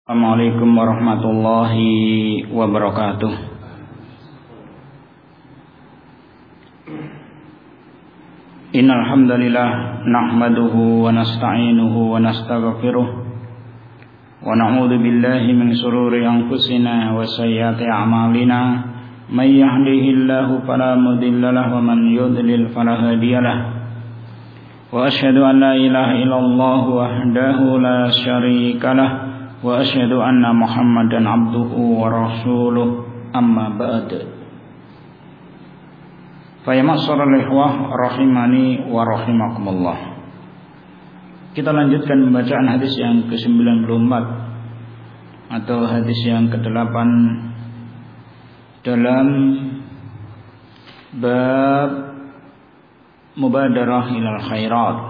Assalamualaikum warahmatullahi wabarakatuh. Innal hamdalillah nahmaduhu wa nasta'inuhu wa nastaghfiruh wa na'udzu billahi min shururi anfusina wa sayyiati a'malina may yahdihillahu fala mudilla lahu wa man yudlil fala hadiyalah. Wa asyhadu an la ilaha illallah wahdahu la syarikalah wa asyhadu anna Muhammadan abduhu wa rasuluh, amma ba'd. Fa ya ma'syaral ikhwah rahimani wa rahimakumullah. Kita lanjutkan pembacaan hadis yang ke-94 atau hadis yang ke-8 dalam bab mubadarah ilal khairat,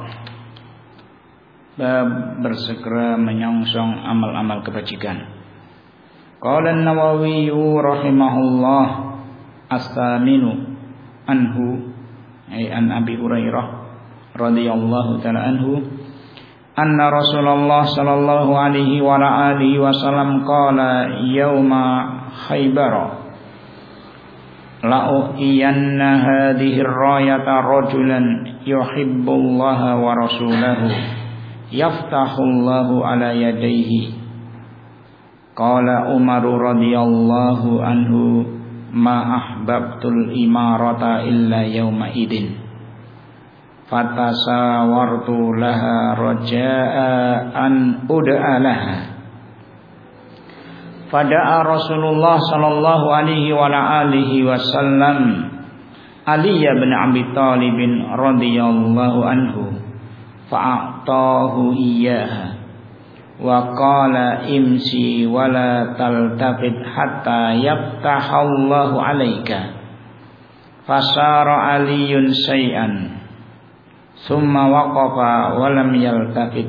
bab bersegera menyongsong amal-amal kebajikan. Qala an-Nawawi rahimahullah as-saminu anhu ay an Abi Hurairah radhiyallahu ta'ala anhu anna Rasulullah sallallahu alaihi wa alihi wasallam qala yauma Khaybar la uhiyanna hadhihi ar-rayata rajulan yuhibbullaha wa rasulahu yaftahullahu ala yadayhi. Qala Umar radhiyallahu anhu ma ahbabtul imarata illa yawma idin fatasawartu laha raja'a an ud'a laha fada'a Rasulullah sallallahu alaihi wa alihi wasallam Ali bin Abi Thalib radhiyallahu anhu fa'atahu iyyaha wa qala imsi wa la taltafit hatta yaftahallahu 'alaika fasara aliyun syai'an thumma waqafa wa lam yaltafit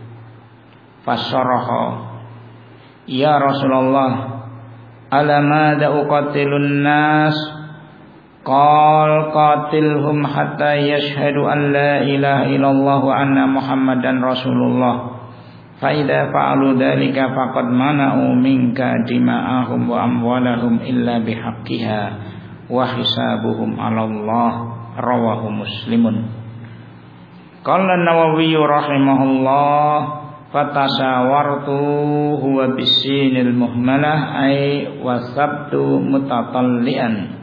fasaraha ya Rasulullah ala madza uqatilun nas qal qatilhum hatta yashhadu an la ilaha illallah wa anna Muhammadan Rasulullah fa idza fa'alu dzalika faqad mana'u minka dima'ahum wa amwalahum illa bihaqqiha wa hisabuhum 'ala Allah. Rawahu Muslimun. Qala an-Nawawi rahimahullah fatasawartu huwa bisinil muhmalah ay wasabtu mutatallian.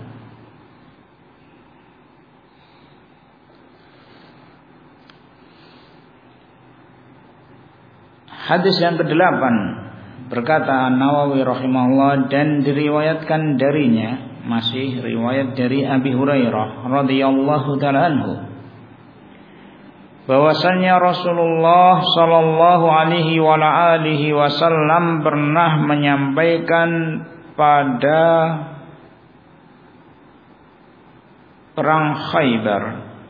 Hadis yang ke-8 berkata Nawawi rahimahullah dan diriwayatkan darinya, masih riwayat dari Abi Hurairah radhiyallahu ta'ala anhu, bahwasannya Rasulullah sallallahu alaihi wa alihi wasallam pernah menyampaikan pada perang Khaybar,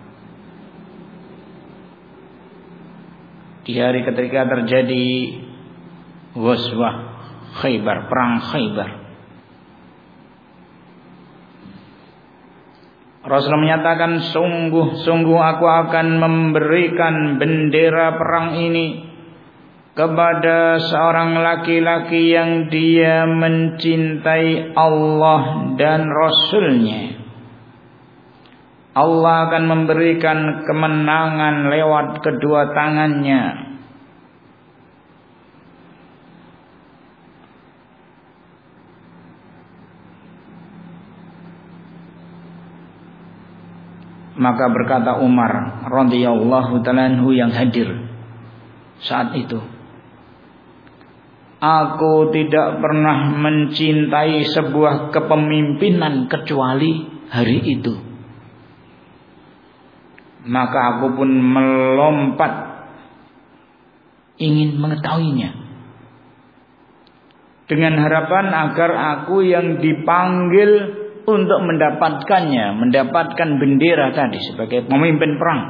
di hari ketika terjadi Ghazwah Khaybar, perang Khaybar. Rasul menyatakan, sungguh aku akan memberikan bendera perang ini kepada seorang laki-laki yang dia mencintai Allah dan Rasulnya. Allah akan memberikan kemenangan lewat kedua tangannya. Maka berkata Umar radhiyallahu ta'ala anhu yang hadir saat itu, aku tidak pernah mencintai sebuah kepemimpinan kecuali hari itu. Maka aku pun melompat ingin mengetahuinya dengan harapan agar aku yang dipanggil untuk mendapatkannya, mendapatkan bendera tadi sebagai pemimpin perang.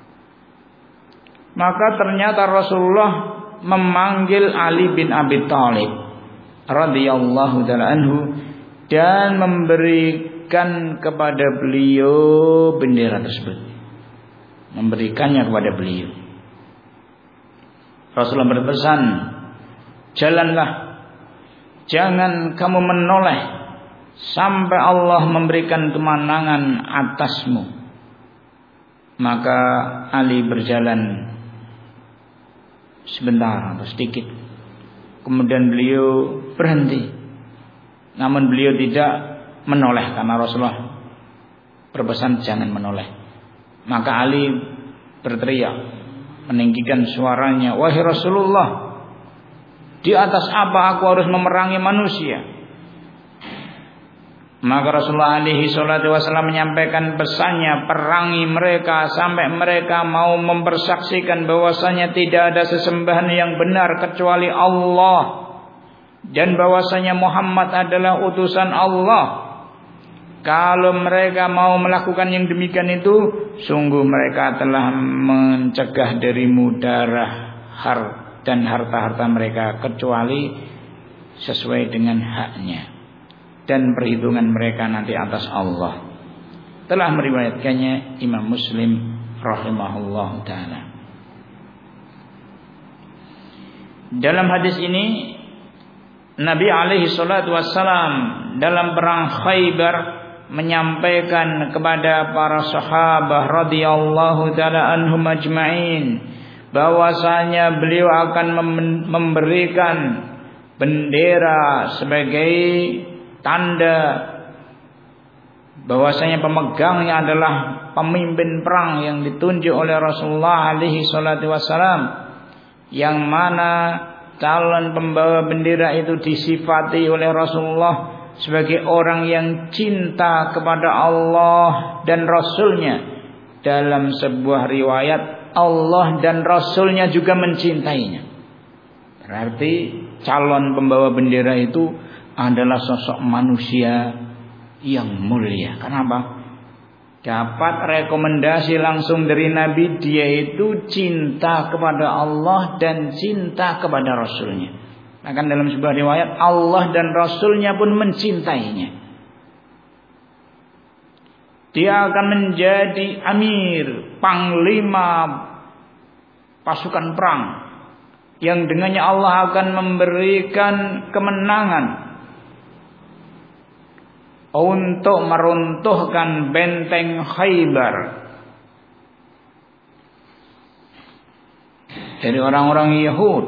Maka ternyata Rasulullah memanggil Ali bin Abi Thalib radhiyallahu ta'ala anhu dan memberikan kepada beliau bendera tersebut, memberikannya kepada beliau. Rasulullah berpesan, jalanlah jangan kamu menoleh sampai Allah memberikan kemenangan atasmu. Maka Ali berjalan sebentar atau sedikit, kemudian beliau berhenti. Namun beliau tidak menoleh karena Rasulullah berpesan jangan menoleh. Maka Ali berteriak, meninggikan suaranya, wahai Rasulullah, di atas apa aku harus memerangi manusia? Maka Rasulullah alaihi salatu wasallam menyampaikan pesannya, perangi mereka sampai mereka mau mempersaksikan bahwasanya tidak ada sesembahan yang benar kecuali Allah, dan bahwasanya Muhammad adalah utusan Allah. Kalau mereka mau melakukan yang demikian itu, sungguh mereka telah mencegah darimu darah dan harta-harta mereka kecuali sesuai dengan haknya, dan perhitungan mereka nanti atas Allah. Telah meriwayatkannya Imam Muslim rahimahullah ta'ala. Dalam hadis ini Nabi alaihi salatu wassalam dalam perang Khaybar menyampaikan kepada para sahabat radhiyallahu ta'ala anhum ajma'in bahwasanya beliau akan memberikan bendera sebagai tanda bahwasanya pemegangnya adalah pemimpin perang yang ditunjuk oleh Rasulullah alaihi salatu wassalam, yang mana calon pembawa bendera itu disifati oleh Rasulullah sebagai orang yang cinta kepada Allah dan Rasulnya. Dalam sebuah riwayat, Allah dan Rasulnya juga mencintainya. Berarti calon pembawa bendera itu adalah sosok manusia yang mulia. Kenapa? Dapat rekomendasi langsung dari Nabi, dia itu cinta kepada Allah dan cinta kepada Rasulnya. Bahkan dalam sebuah riwayat, Allah dan Rasulnya pun mencintainya. Dia akan menjadi amir, panglima pasukan perang, yang dengannya Allah akan memberikan kemenangan untuk meruntuhkan benteng Khaybar dari orang-orang Yahud.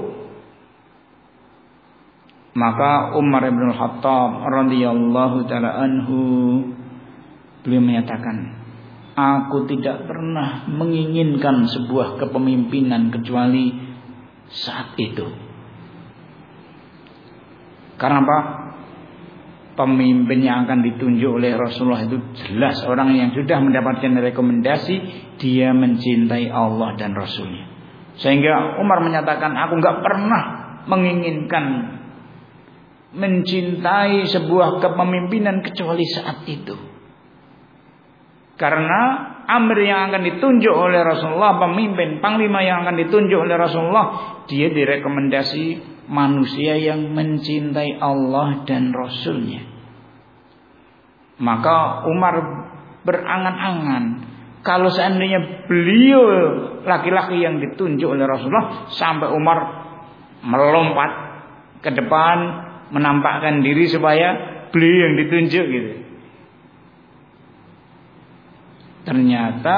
Maka Umar bin Khattab radhiyallahu taala anhu, beliau menyatakan, aku tidak pernah menginginkan sebuah kepemimpinan kecuali saat itu. Karena apa? Pemimpin yang akan ditunjuk oleh Rasulullah itu jelas orang yang sudah mendapatkan rekomendasi, dia mencintai Allah dan Rasulnya. Sehingga Umar menyatakan, aku gak pernah menginginkan mencintai sebuah kepemimpinan kecuali saat itu. Karena amir yang akan ditunjuk oleh Rasulullah, pemimpin, panglima yang akan ditunjuk oleh Rasulullah, dia direkomendasi manusia yang mencintai Allah dan Rasulnya. Maka Umar berangan-angan, kalau seandainya beliau laki-laki yang ditunjuk oleh Rasulullah, sampai Umar melompat ke depan menampakkan diri supaya beliau yang ditunjuk gitu. Ternyata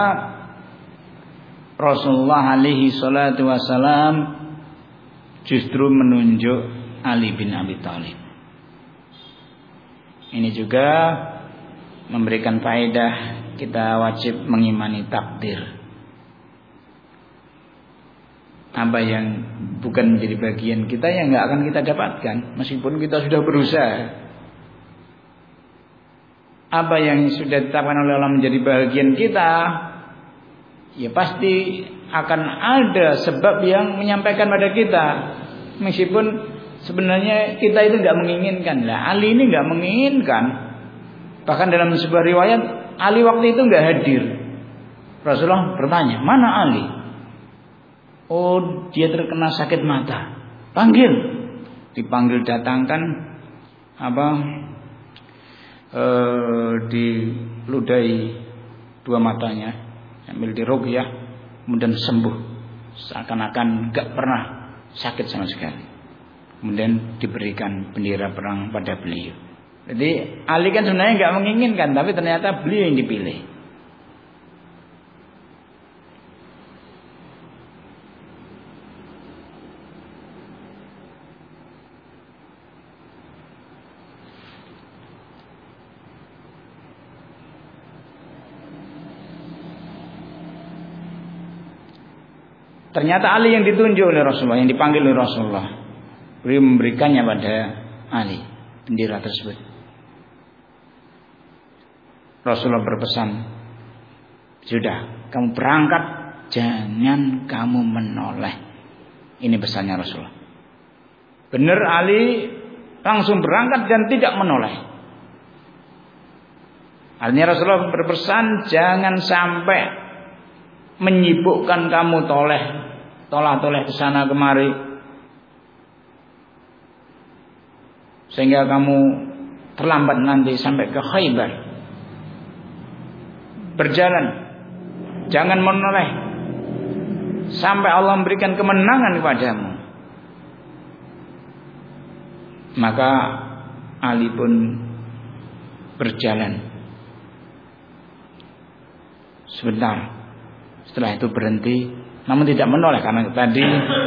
Rasulullah alaihi salatu wassalam justru menunjuk Ali bin Abi Thalib. Ini juga memberikan faedah, kita wajib mengimani takdir. Apa yang bukan menjadi bagian kita, yang nggak akan kita dapatkan meskipun kita sudah berusaha. Apa yang sudah ditetapkan oleh Allah menjadi bagian kita, ya pasti akan ada sebab yang menyampaikan pada kita, meskipun sebenarnya kita itu nggak menginginkan. Lah Ali ini nggak menginginkan. Bahkan dalam sebuah riwayat, Ali waktu itu nggak hadir. Rasulullah bertanya, mana Ali? Oh, dia terkena sakit mata. Panggil. Dipanggil, datangkan diludahi dua matanya, sambil diruqyah, kemudian sembuh, seakan-akan nggak pernah sakit sama sekali. kemudian diberikan bendera perang pada beliau. Jadi Ali kan sebenarnya nggak menginginkan, tapi ternyata beliau yang dipilih. Ternyata Ali yang ditunjuk oleh Rasulullah, yang dipanggil oleh Rasulullah. Beliau memberikannya pada Ali bendera tersebut. Rasulullah berpesan, sudah, kamu berangkat, jangan kamu menoleh. Ini pesannya Rasulullah. Benar, Ali langsung berangkat dan tidak menoleh. Artinya Rasulullah berpesan, jangan sampai menyibukkan kamu tolah-toleh ke sana kemari, sehingga kamu terlambat nanti sampai ke Khaybar. Berjalan, jangan menoleh sampai Allah memberikan kemenangan kepadamu. Maka Ali pun berjalan sebentar. Setelah itu berhenti, namun tidak menoleh karena tadi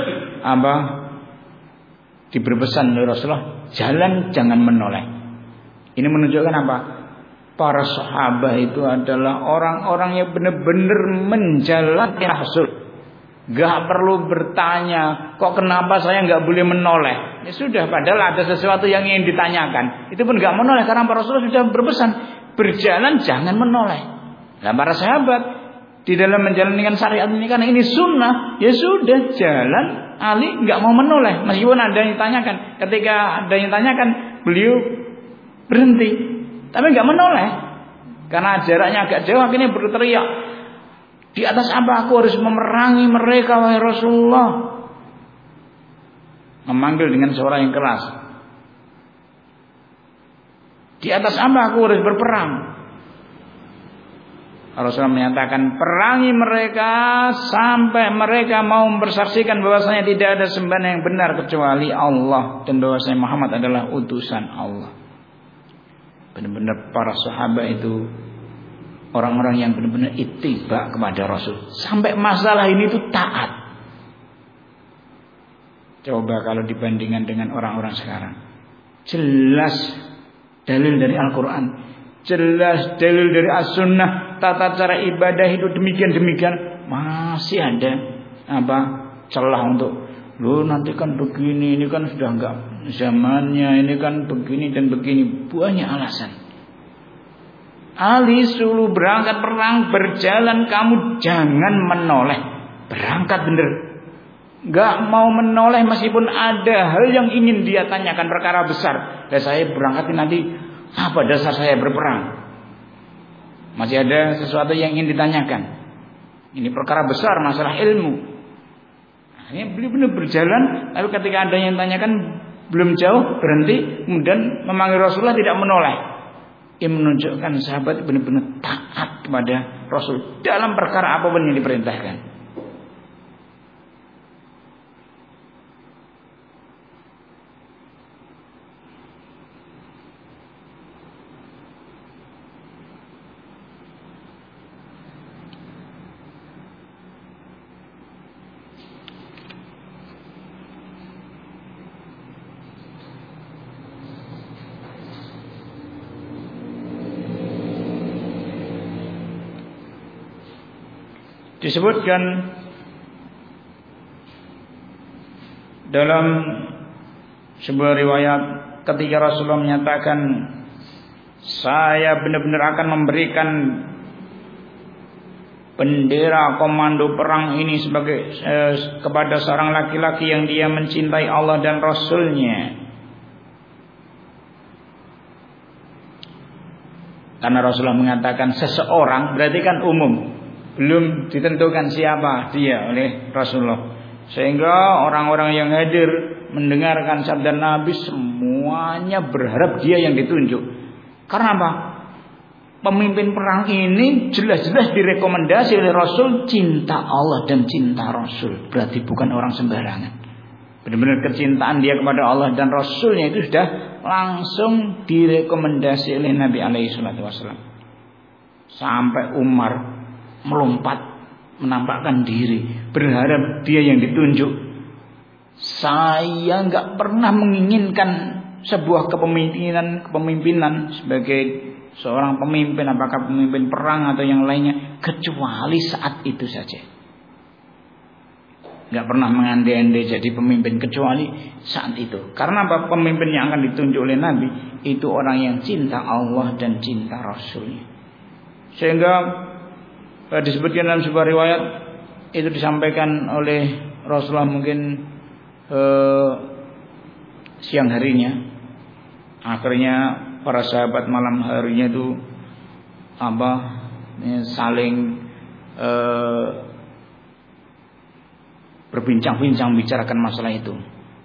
diberi pesan oleh Rasulullah, jalan jangan menoleh. Ini menunjukkan apa? Para sahabat itu adalah orang-orang yang benar-benar menjalankan Rasul. Gak perlu bertanya, kok kenapa saya gak boleh menoleh? Ya sudah, padahal ada sesuatu yang ingin ditanyakan, itu pun gak menoleh karena para Rasul sudah berpesan, berjalan jangan menoleh. Nah, para sahabat di dalam menjalankan syariat ini, karena ini sunnah, ya sudah jalan. Ali nggak mau menoleh meskipun ada yang ditanyakan. Ketika ada yang ditanyakan, beliau berhenti, tapi nggak menoleh karena jaraknya agak jauh. Akhirnya berteriak, di atas apa aku harus memerangi mereka, wahai Rasulullah? Memanggil dengan suara yang keras. Di atas apa aku harus berperang? Rasulullah menyatakan, perangi mereka sampai mereka mau bersaksikan bahwasanya tidak ada sembahan yang benar kecuali Allah dan bahwasanya Muhammad adalah utusan Allah. Benar-benar para sahabat itu orang-orang yang benar-benar ittiba kepada Rasul. Sampai masalah ini itu taat. Coba kalau dibandingkan dengan orang-orang sekarang. Jelas dalil dari Al-Quran, jelas dalil dari As-Sunnah, tata cara ibadah itu demikian-demikian, masih ada celah untuk nanti kan begini, ini kan sudah enggak zamannya, ini kan begini dan begini, banyak alasan. Ali suruh berangkat perang, berjalan, kamu jangan menoleh, berangkat bener. Enggak mau menoleh meskipun ada hal yang ingin dia tanyakan, perkara besar. Dan saya berangkat nanti apa dasar saya berperang? Masih ada sesuatu yang ingin ditanyakan. Ini perkara besar, masalah ilmu. Ini benar-benar berjalan. Lalu ketika ada yang tanyakan, belum jauh berhenti, kemudian memanggil Rasulullah, tidak menoleh. Ini menunjukkan sahabat benar-benar taat kepada Rasul dalam perkara apapun yang diperintahkan. Disebutkan dalam sebuah riwayat ketika Rasulullah menyatakan, saya benar-benar akan memberikan bendera komando perang ini kepada seorang laki-laki yang dia mencintai Allah dan Rasulnya. Karena Rasulullah mengatakan seseorang, berarti kan umum, belum ditentukan siapa dia oleh Rasulullah. Sehingga orang-orang yang hadir mendengarkan sabda Nabi semuanya berharap dia yang ditunjuk. Karena apa? Pemimpin perang ini jelas-jelas direkomendasi oleh Rasul, cinta Allah dan cinta Rasul. Berarti bukan orang sembarangan. Benar-benar kecintaan dia kepada Allah dan Rasulnya itu sudah langsung direkomendasi oleh Nabi alaihi salatu wasallam. Sampai Umar melompat menampakkan diri, berharap dia yang ditunjuk. Saya enggak pernah menginginkan sebuah kepemimpinan sebagai seorang pemimpin, apakah pemimpin perang atau yang lainnya, kecuali saat itu saja. Enggak pernah mengandai-andai jadi pemimpin kecuali saat itu. Karena apa? Pemimpin yang akan ditunjuk oleh Nabi itu orang yang cinta Allah dan cinta Rasulnya. Sehingga disebutkan dalam sebuah riwayat itu disampaikan oleh Rasulullah mungkin siang harinya. Akhirnya para sahabat malam harinya itu saling berbincang-bincang bicarakan masalah itu.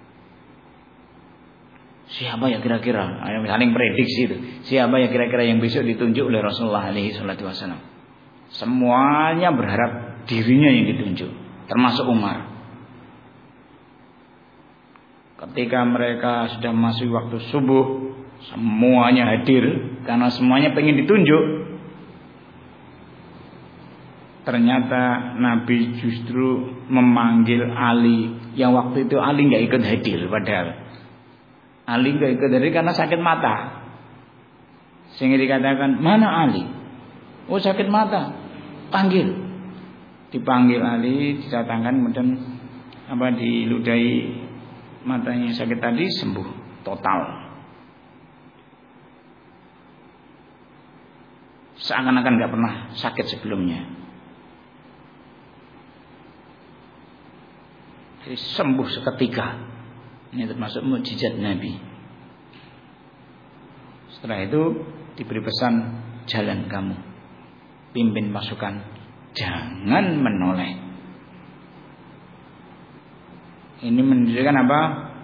Siapa ya kira-kira? Saling prediksi itu. Siapa ya kira-kira yang besok ditunjuk oleh Rasulullah alaihi salatu wasallam? Semuanya berharap dirinya yang ditunjuk, termasuk Umar. Ketika mereka sudah masuk waktu subuh, semuanya hadir karena semuanya pengen ditunjuk. Ternyata Nabi justru memanggil Ali, yang waktu itu Ali nggak ikut hadir. Padahal Ali nggak ikut hadir karena sakit mata. Sehingga dikatakan, mana Ali? Oh, sakit mata. Panggil. Dipanggil Ali, didatangkan, kemudian diludahi matanya sakit tadi, sembuh total. Seakan-akan nggak pernah sakit sebelumnya. Jadi sembuh seketika. Ini termasuk mukjizat Nabi. Setelah itu diberi pesan, jalan kamu, pimpin pasukan, jangan menoleh. Ini menunjukkan apa?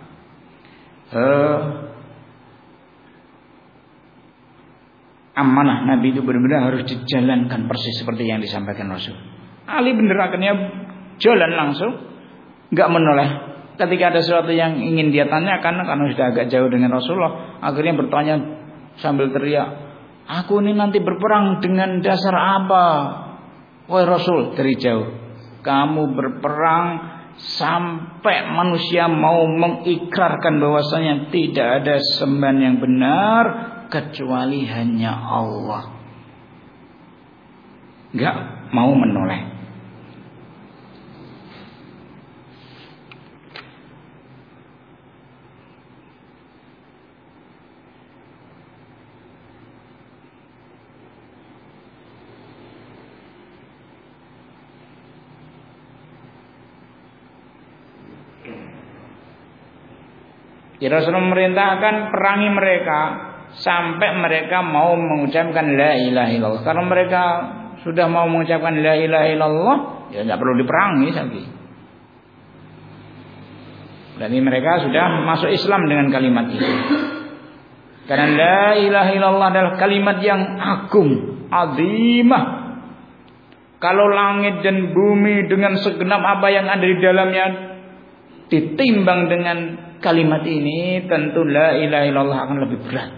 Amanah Nabi itu benar-benar harus dijalankan persis seperti yang disampaikan Rasul. Ali bener akhirnya jalan langsung, nggak menoleh. Ketika ada sesuatu yang ingin dia tanyakan, karena sudah agak jauh dengan Rasulullah, akhirnya bertanya sambil teriak, aku ini nanti berperang dengan dasar apa? Wahai Rasul, dari jauh, kamu berperang sampai manusia mau mengikrarkan bahwasanya tidak ada sembahan yang benar kecuali hanya Allah. Nggak mau menoleh. Ya, Rasulullah memerintahkan perangi mereka sampai mereka mau mengucapkan la ilaha illallah. Kalau mereka sudah mau mengucapkan la ilaha illallah, ya tidak perlu diperangi lagi. Berarti mereka sudah masuk Islam dengan kalimat itu. Karena la ilaha illallah adalah kalimat yang agung, azimah. Kalau langit dan bumi dengan segenap apa yang ada di dalamnya ditimbang dengan kalimat ini, tentu la ilaha illallah akan lebih berat.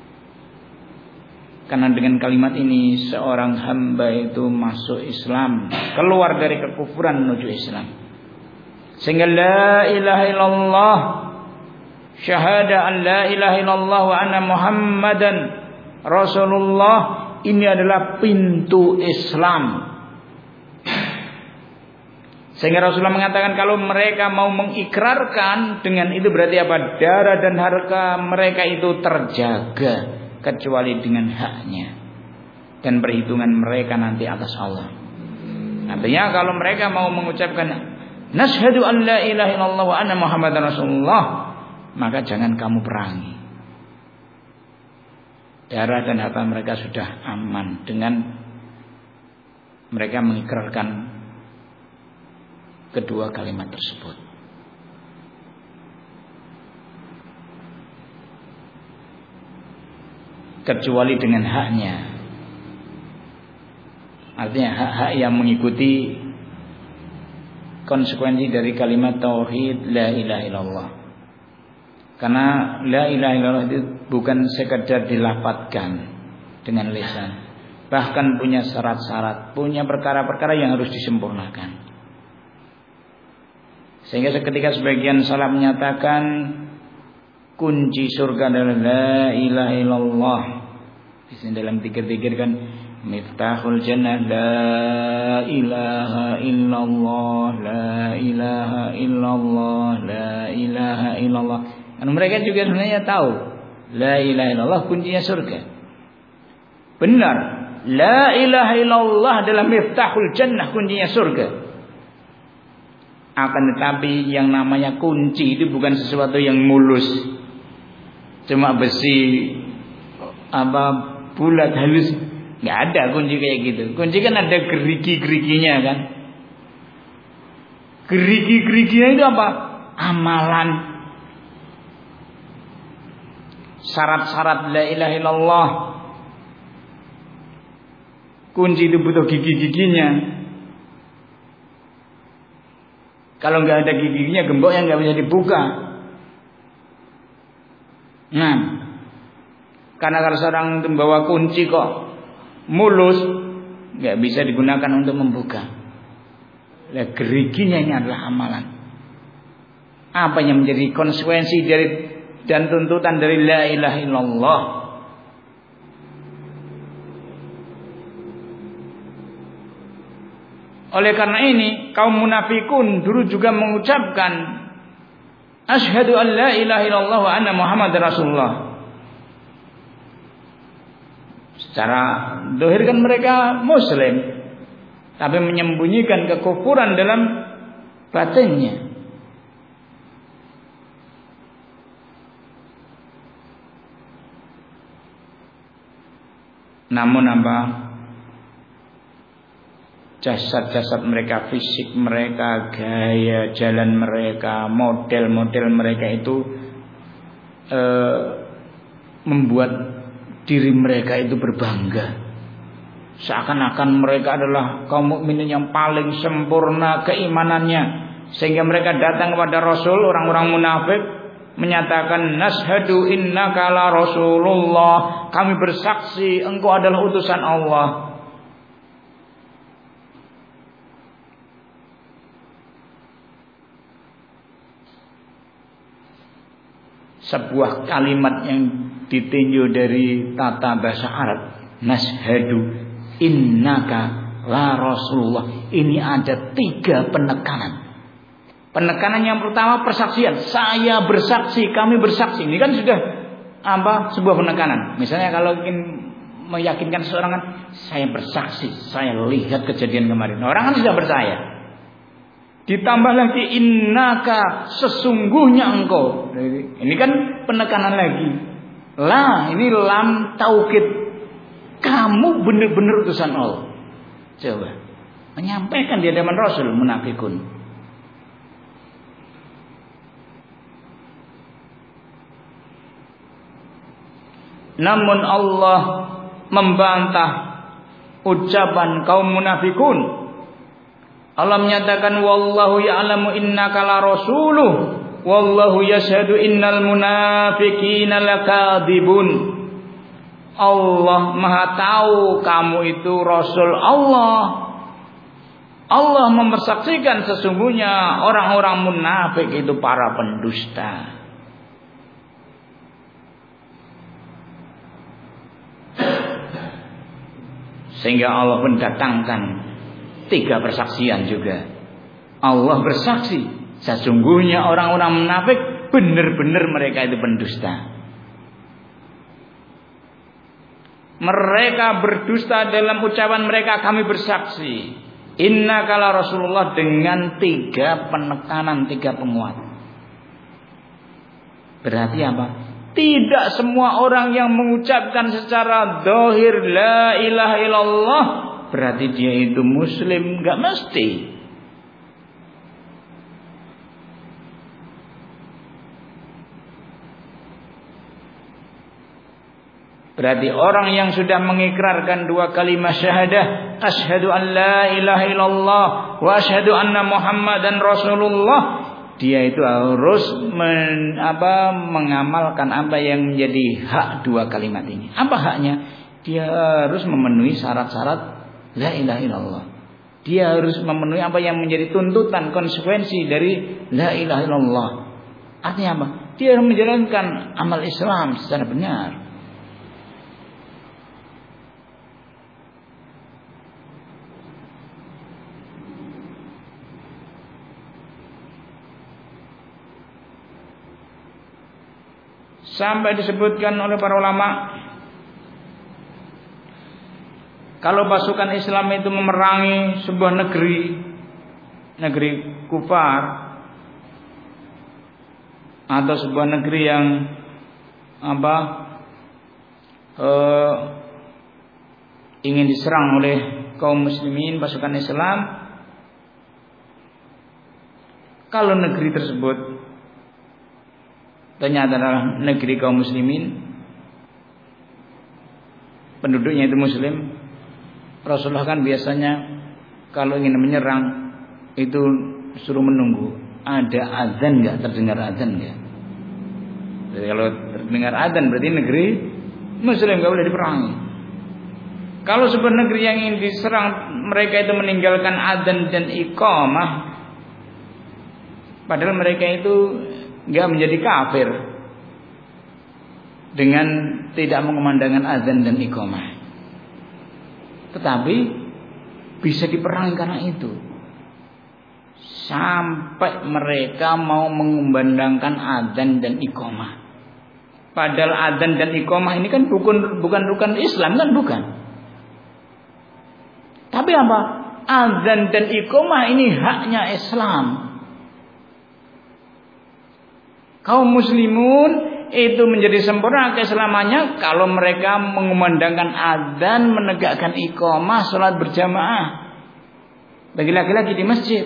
Karena dengan kalimat ini seorang hamba itu masuk Islam, keluar dari kekufuran menuju Islam. Sehingga la ilaha illallah, syahada an la ilaha illallah wa anna Muhammadan Rasulullah, ini adalah pintu Islam. Sehingga Rasulullah mengatakan kalau mereka mau mengikrarkan, dengan itu berarti apa? Darah dan harga mereka itu terjaga, kecuali dengan haknya. Dan perhitungan mereka nanti atas Allah. Artinya kalau mereka mau mengucapkan nashhadu an la ilaha illallah wa anna Muhammadan Rasulullah, maka jangan kamu perangi. Darah dan harta mereka sudah aman dengan mereka mengikrarkan kedua kalimat tersebut. Kecuali dengan haknya. Artinya hak-hak yang mengikuti konsekuensi dari kalimat tauhid la ilaha illallah. Karena la ilaha illallah itu bukan sekedar dilafadzkan dengan lisan, bahkan punya syarat-syarat, punya perkara-perkara yang harus disempurnakan. Sehingga ketika sebagian salaf menyatakan kunci surga adalah la ilaha illallah, di sini dalam zikir-zikir kan miftahul jannah la ilaha illallah, la ilaha illallah, la ilaha illallah. Dan mereka juga sebenarnya tahu la ilaha illallah kuncinya surga. Benar, la ilaha illallah adalah miftahul jannah, kuncinya surga. Akan tetapi yang namanya kunci itu bukan sesuatu yang mulus, cuma besi bulat halus. Nggak ada kunci kayak gitu. Kunci kan ada gerigi-geriginya kan. Gerigi-geriginya itu apa? Amalan. Syarat-syarat la ilaha illallah. Kunci itu butuh gigi-giginya. Kalau nggak ada gigi-giginya, gemboknya nggak bisa dibuka. Nah, karena kalau seorang membawa kunci kok mulus, nggak bisa digunakan untuk membuka. Geriginya ini adalah amalan. Apa yang menjadi konsekuensi dari dan tuntutan dari la ilaha illallah? Oleh karena ini kaum munafikun dulu juga mengucapkan asyhadu an la ilaha illallah wa anna muhammadar rasulullah. Secara zahir kan mereka muslim, tapi menyembunyikan kekufuran dalam batinnya. Namun jasad-jasad mereka, fisik mereka, gaya jalan mereka, model-model mereka itu membuat diri mereka itu berbangga. Seakan-akan mereka adalah kaum mukminin yang paling sempurna keimanannya, sehingga mereka datang kepada Rasul, orang-orang munafik, menyatakan nashhadu innaka la rasulullah, kami bersaksi engkau adalah utusan Allah. Sebuah kalimat yang ditinjau dari tata bahasa Arab, nashhadu innaka la rasulullah, ini ada 3 penekanan. Penekanan yang pertama persaksian, saya bersaksi, kami bersaksi. Ini kan sudah sebuah penekanan. Misalnya kalau ingin meyakinkan seseorang kan, saya bersaksi, saya lihat kejadian kemarin. Orang kan sudah percaya. Ditambah lagi innaka, sesungguhnya engkau. Ini kan penekanan lagi. Ini lam taukid. Kamu benar-benar utusan Allah. Coba menyampaikan di hadapan Rasul munafikun. Namun Allah membantah ucapan kaum munafikun. Allah menyatakan wallahu ya'lamu innaka la rasuluh wallahu yashhadu innal munafiqina lakadzibun. Allah Maha tahu kamu itu Rasul Allah. Allah mempersaksikan sesungguhnya orang-orang munafik itu para pendusta. Sehingga Allah pun datangkan 3 persaksian juga. Allah bersaksi sesungguhnya orang-orang munafik benar-benar mereka itu pendusta. Mereka berdusta dalam ucapan mereka, kami bersaksi innaka la rasulullah, dengan 3 penekanan, 3 penguat. Berarti apa? Tidak semua orang yang mengucapkan secara zahir la ilaha illallah berarti dia itu muslim, enggak mesti. Berarti orang yang sudah mengikrarkan 2 kalimat syahadah, asyhadu an la ilaha illallah wa asyhadu anna Muhammadan Rasulullah, dia itu harus mengamalkan apa yang menjadi hak dua kalimat ini. Apa haknya? Dia harus memenuhi syarat-syarat la ilaha illallah. Dia harus memenuhi apa yang menjadi tuntutan konsekuensi dari la ilaha illallah. Artinya apa? Dia harus menjalankan amal Islam secara benar. Sampai disebutkan oleh para ulama, kalau pasukan Islam itu memerangi sebuah negeri kufar atau sebuah negeri yang ingin diserang oleh kaum muslimin, pasukan Islam, kalau negeri tersebut ternyata adalah negeri kaum muslimin, penduduknya itu muslim, Rasulullah kan biasanya kalau ingin menyerang itu suruh menunggu ada azan nggak, terdengar azan nggak. Jadi kalau terdengar azan berarti negeri muslim, nggak boleh diperangi. Kalau sebuah negeri yang ingin diserang, mereka itu meninggalkan azan dan iqamah, padahal mereka itu nggak menjadi kafir dengan tidak mengumandangkan azan dan iqamah, tetapi bisa diperangi karena itu. Sampai mereka mau mengumandangkan azan dan iqamah. Padahal azan dan iqamah ini kan bukan rukun Islam, kan bukan. Tapi apa? Azan dan iqamah ini haknya Islam. Kaum muslimun itu menjadi sempurna keislamannya kalau mereka mengumandangkan azan, menegakkan iqamah, salat berjamaah bagi laki-laki di masjid.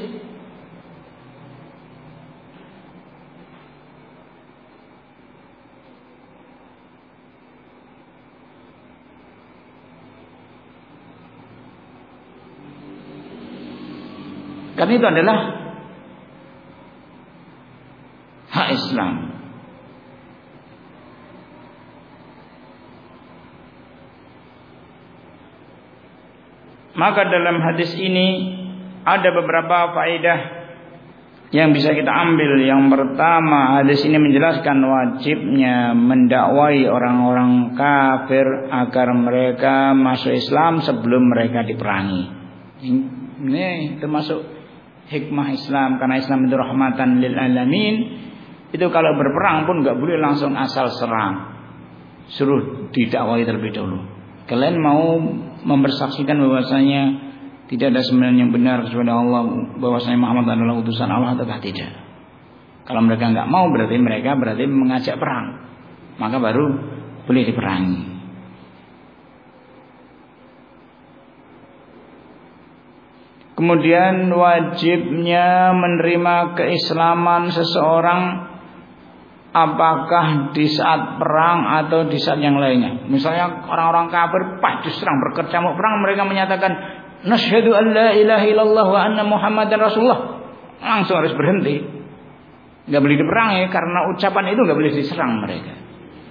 Karena itu adalah hak Islam. Maka dalam hadis ini ada beberapa faedah yang bisa kita ambil. Yang pertama, hadis ini menjelaskan wajibnya mendakwai orang-orang kafir agar mereka masuk Islam sebelum mereka diperangi. Ini termasuk hikmah Islam, karena Islam itu rahmatan lil alamin. Itu kalau berperang pun nggak boleh langsung asal serang, suruh didakwai terlebih dahulu. Kalian mau mempersaksikan bahwasanya tidak ada sembahyang yang benar kecuali Allah, bahwasanya Muhammad adalah utusan Allah atau tidak? Kalau mereka nggak mau, berarti mereka mengajak perang, maka baru boleh diperangi. Kemudian wajibnya menerima keislaman seseorang, apakah di saat perang atau di saat yang lainnya. Misalnya orang-orang kafir pas diserang berkecamuk perang, mereka menyatakan nasyhadu an la ilaha illallah wa anna Muhammadan Rasulullah, langsung harus berhenti, nggak boleh diperangi karena ucapan itu nggak boleh diserang mereka.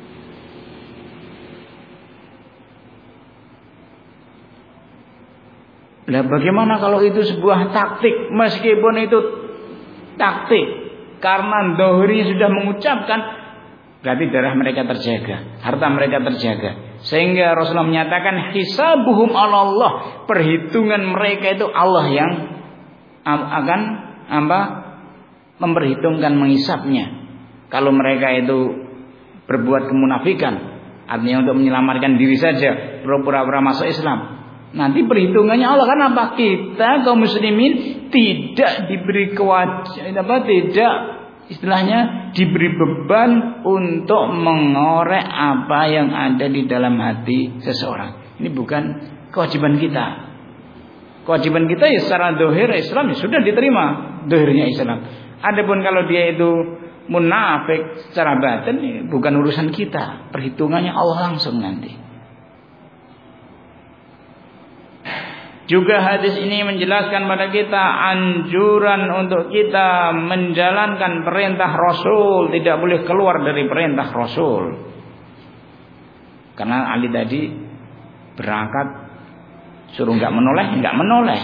Lah bagaimana kalau itu sebuah taktik? Meskipun itu taktik, karena dohri sudah mengucapkan, berarti darah mereka terjaga, harta mereka terjaga. Sehingga Rasulullah menyatakan hisabuhum ala Allah, perhitungan mereka itu Allah yang akan memperhitungkan, menghisapnya. Kalau mereka itu berbuat kemunafikan, artinya untuk menyelamatkan diri saja, pura-pura masuk Islam, nanti perhitungannya Allah. Kenapa? Kita kaum muslimin tidak diberi tidak istilahnya diberi beban untuk mengorek apa yang ada di dalam hati seseorang. Ini bukan kewajiban kita. Kewajiban kita ya secara dohir Islam ya sudah diterima dohirnya Islam. Adapun kalau dia itu munafik secara batin ya bukan urusan kita. Perhitungannya Allah langsung nanti. Juga hadis ini menjelaskan pada kita anjuran untuk kita menjalankan perintah Rasul, tidak boleh keluar dari perintah Rasul. Karena Ali tadi berangkat suruh enggak menoleh.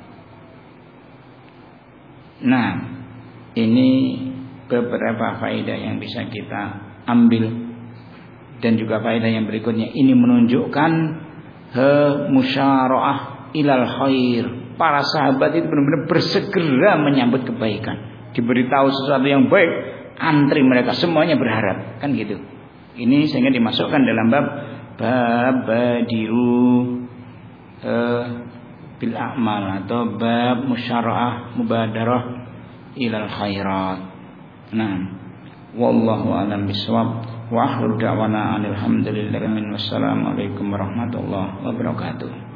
Nah, ini beberapa faedah yang bisa kita ambil, dan juga faedah yang berikutnya ini menunjukkan musyara'ah ilal khair. Para sahabat itu benar-benar bersegera menyambut kebaikan. Diberitahu sesuatu yang baik, antri mereka semuanya berharap, kan gitu. Ini sehingga dimasukkan dalam bab badiru bil a'mal atau bab musyara'ah mubadarah ilal khairat. Nah, wallahu a'lam bishawab. Wa akhiru da'wana alhamdulillahi wassalamu alaikum warahmatullahi wabarakatuh.